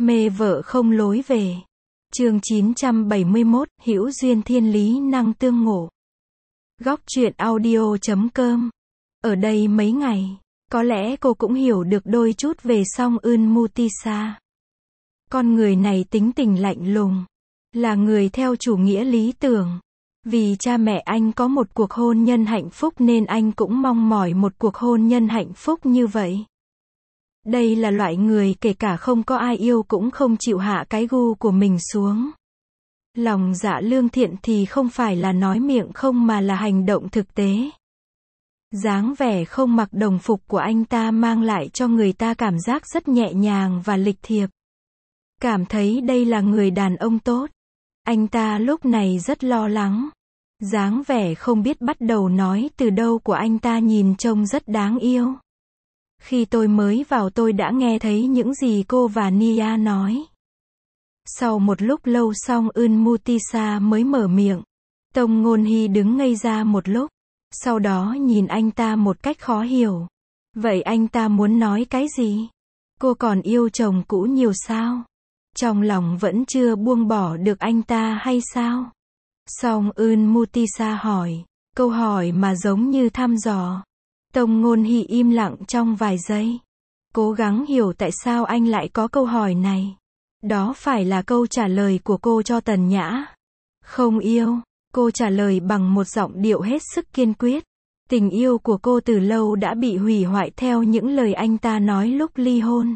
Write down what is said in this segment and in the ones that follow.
Mê vợ không lối về. Chương 971, hữu duyên thiên lý năng tương ngộ. Góc truyện audio.com. Ở đây mấy ngày, có lẽ cô cũng hiểu được đôi chút về Song Eun Mutisa. Con người này tính tình lạnh lùng, là người theo chủ nghĩa lý tưởng. Vì cha mẹ anh có một cuộc hôn nhân hạnh phúc nên anh cũng mong mỏi một cuộc hôn nhân hạnh phúc như vậy. Đây là loại người kể cả không có ai yêu cũng không chịu hạ cái gu của mình xuống. Lòng dạ lương thiện thì không phải là nói miệng không mà là hành động thực tế. Dáng vẻ không mặc đồng phục của anh ta mang lại cho người ta cảm giác rất nhẹ nhàng và lịch thiệp. Cảm thấy đây là người đàn ông tốt. Anh ta lúc này rất lo lắng. Dáng vẻ không biết bắt đầu nói từ đâu của anh ta nhìn trông rất đáng yêu. Khi tôi mới vào tôi đã nghe thấy những gì cô và Nia nói. Sau một lúc lâu Song Eun Mutisa mới mở miệng. Tông Ngôn Hy đứng ngây ra một lúc. Sau đó nhìn anh ta một cách khó hiểu. Vậy anh ta muốn nói cái gì? Cô còn yêu chồng cũ nhiều sao? Trong lòng vẫn chưa buông bỏ được anh ta hay sao? Song Eun Mutisa hỏi. Câu hỏi mà giống như thăm dò. Tông Ngôn Hy im lặng trong vài giây. Cố gắng hiểu tại sao anh lại có câu hỏi này. Đó phải là câu trả lời của cô cho Tần Nhã. Không yêu. Cô trả lời bằng một giọng điệu hết sức kiên quyết. Tình yêu của cô từ lâu đã bị hủy hoại theo những lời anh ta nói lúc ly hôn.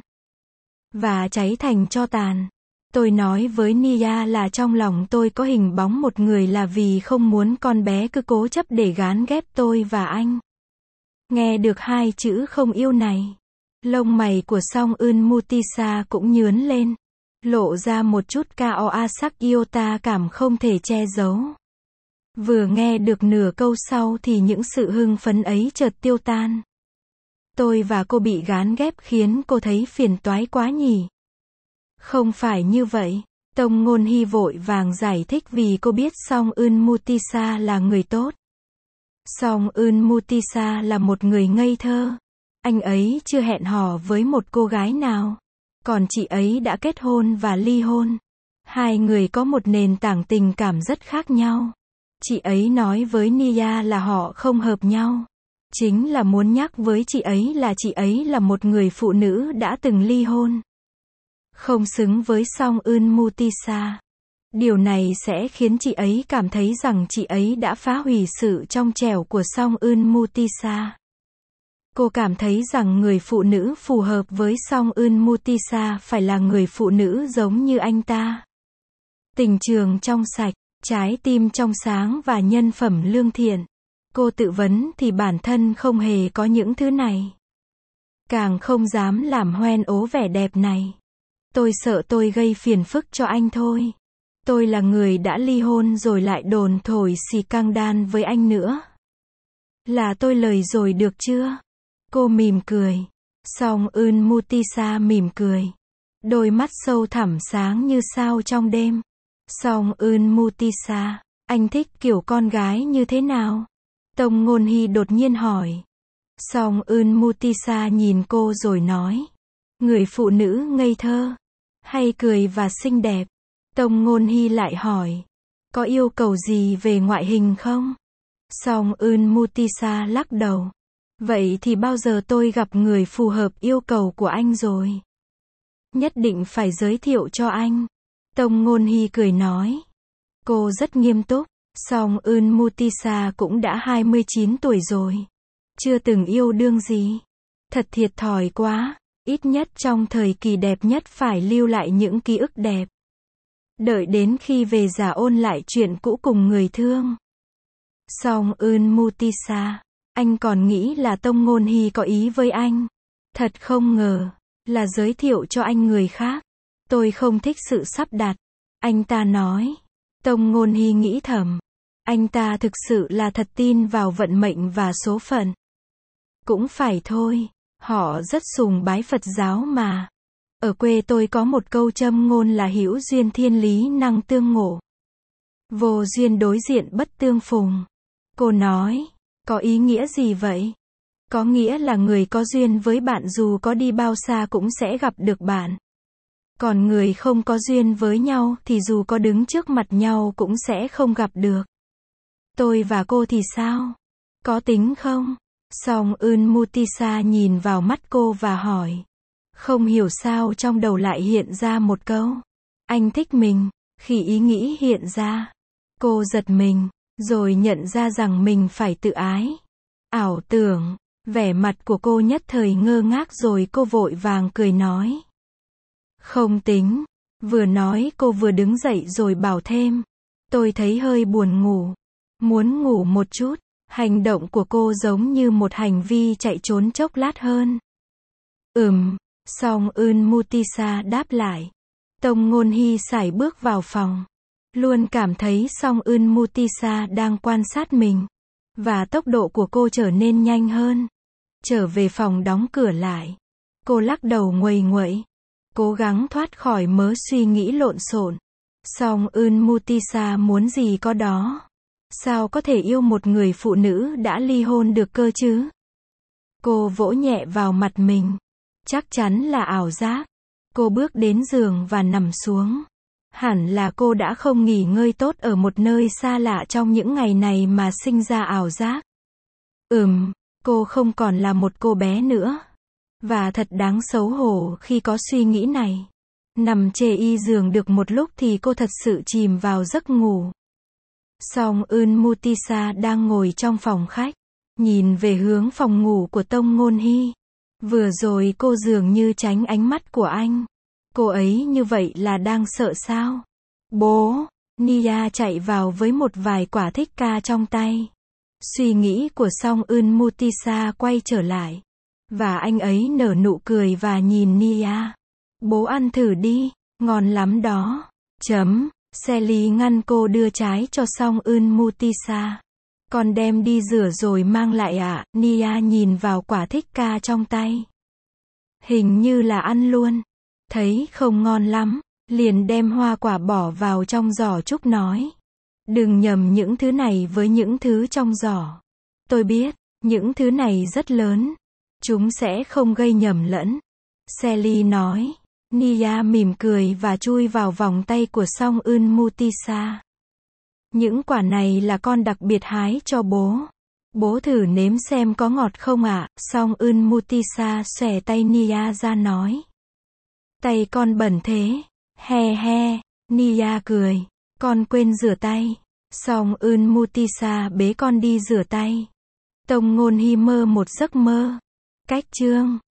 Và cháy thành tro tàn. Tôi nói với Nia là trong lòng tôi có hình bóng một người là vì không muốn con bé cứ cố chấp để gán ghép tôi và anh. Nghe được hai chữ không yêu này. Lông mày của Song Eun Mutisa cũng nhướn lên. Lộ ra một chút KOA sắc yêu ta cảm không thể che giấu. Vừa nghe được nửa câu sau thì những sự hưng phấn ấy chợt tiêu tan. Tôi và cô bị gán ghép khiến cô thấy phiền toái quá nhỉ? Không phải như vậy. Tông Ngôn Hy vội vàng giải thích vì cô biết Song Eun Mutisa là người tốt. Song Eun Mutisa là một người ngây thơ. Anh ấy chưa hẹn hò với một cô gái nào. Còn chị ấy đã kết hôn và ly hôn. Hai người có một nền tảng tình cảm rất khác nhau. Chị ấy nói với Nia là họ không hợp nhau. Chính là muốn nhắc với chị ấy là một người phụ nữ đã từng ly hôn. Không xứng với Song Eun Mutisa. Điều này sẽ khiến chị ấy cảm thấy rằng chị ấy đã phá hủy sự trong trẻo của Song Eun Mutisa. Cô cảm thấy rằng người phụ nữ phù hợp với Song Eun Mutisa phải là người phụ nữ giống như anh ta. Tình trường trong sạch, trái tim trong sáng và nhân phẩm lương thiện. Cô tự vấn thì bản thân không hề có những thứ này. Càng không dám làm hoen ố vẻ đẹp này. Tôi sợ tôi gây phiền phức cho anh thôi. Tôi là người đã ly hôn rồi lại đồn thổi xì căng đan với anh nữa. Là tôi lời rồi được chưa? Cô mỉm cười. Song Eun Mutisa mỉm cười. Đôi mắt sâu thẳm sáng như sao trong đêm. Song Eun Mutisa, anh thích kiểu con gái như thế nào? Tông Ngôn Hy đột nhiên hỏi. Song Eun Mutisa nhìn cô rồi nói. Người phụ nữ ngây thơ, hay cười và xinh đẹp. Tông Ngôn Hy lại hỏi. Có yêu cầu gì về ngoại hình không? Song Eun Mutisa lắc đầu. Vậy thì bao giờ tôi gặp người phù hợp yêu cầu của anh rồi? Nhất định phải giới thiệu cho anh. Tông Ngôn Hy cười nói. Cô rất nghiêm túc. Song Eun Mutisa cũng đã 29 tuổi rồi. Chưa từng yêu đương gì. Thật thiệt thòi quá. Ít nhất trong thời kỳ đẹp nhất phải lưu lại những ký ức đẹp. Đợi đến khi về già ôn lại chuyện cũ cùng người thương. Song Eun Mutisa, anh còn nghĩ là Tông Ngôn Hy có ý với anh. Thật không ngờ, là giới thiệu cho anh người khác. Tôi không thích sự sắp đặt. Anh ta nói. Tông Ngôn Hy nghĩ thầm. Anh ta thực sự là thật tin vào vận mệnh và số phận. Cũng phải thôi, họ rất sùng bái Phật giáo mà. Ở quê tôi có một câu châm ngôn là hữu duyên thiên lý năng tương ngộ. Vô duyên đối diện bất tương phùng. Cô nói, có ý nghĩa gì vậy? Có nghĩa là người có duyên với bạn dù có đi bao xa cũng sẽ gặp được bạn. Còn người không có duyên với nhau thì dù có đứng trước mặt nhau cũng sẽ không gặp được. Tôi và cô thì sao? Có tính không? Song Eun Mutisa nhìn vào mắt cô và hỏi. Không hiểu sao trong đầu lại hiện ra một câu. Anh thích mình. Khi ý nghĩ hiện ra, cô giật mình, rồi nhận ra rằng mình phải tự ái. Ảo tưởng, vẻ mặt của cô nhất thời ngơ ngác rồi cô vội vàng cười nói. Không tính. Vừa nói cô vừa đứng dậy rồi bảo thêm. Tôi thấy hơi buồn ngủ. Muốn ngủ một chút. Hành động của cô giống như một hành vi chạy trốn chốc lát hơn. Song Eun Mutisa đáp lại. Tông Ngôn Hy sải bước vào phòng. Luôn cảm thấy Song Eun Mutisa đang quan sát mình. Và tốc độ của cô trở nên nhanh hơn. Trở về phòng đóng cửa lại. Cô lắc đầu nguầy nguậy. Cố gắng thoát khỏi mớ suy nghĩ lộn xộn. Song Eun Mutisa muốn gì có đó. Sao có thể yêu một người phụ nữ đã ly hôn được cơ chứ? Cô vỗ nhẹ vào mặt mình. Chắc chắn là ảo giác. Cô bước đến giường và nằm xuống. Hẳn là cô đã không nghỉ ngơi tốt ở một nơi xa lạ trong những ngày này mà sinh ra ảo giác. Cô không còn là một cô bé nữa. Và thật đáng xấu hổ khi có suy nghĩ này. Nằm chê y giường được một lúc thì cô thật sự chìm vào giấc ngủ. Song Eun Mutisa đang ngồi trong phòng khách, nhìn về hướng phòng ngủ của Tông Ngôn Hy. Vừa rồi cô dường như tránh ánh mắt của anh. Cô ấy như vậy là đang sợ sao? Bố! Nia chạy vào với một vài quả thích ca trong tay. Suy nghĩ của Song Eun Mutisa quay trở lại. Và anh ấy nở nụ cười và nhìn Nia. Bố ăn thử đi, ngon lắm đó. Sally ngăn cô đưa trái cho Song Eun Mutisa. Con đem đi rửa rồi mang lại ạ. Nia nhìn vào quả thích ca trong tay. Hình như là ăn luôn. Thấy không ngon lắm, liền đem hoa quả bỏ vào trong giỏ trúc nói. Đừng nhầm những thứ này với những thứ trong giỏ. Tôi biết, những thứ này rất lớn. Chúng sẽ không gây nhầm lẫn. Sally nói. Nia mỉm cười và chui vào vòng tay của Song Eun Mutisa. Những quả này là con đặc biệt hái cho bố. Bố thử nếm xem có ngọt không ạ. Song Eun Mutisa xòe tay Nia ra nói. Tay con bẩn thế. He he. Nia cười. Con quên rửa tay. Song Eun Mutisa bế con đi rửa tay. Tông Ngôn Hy mơ một giấc mơ. Cách chương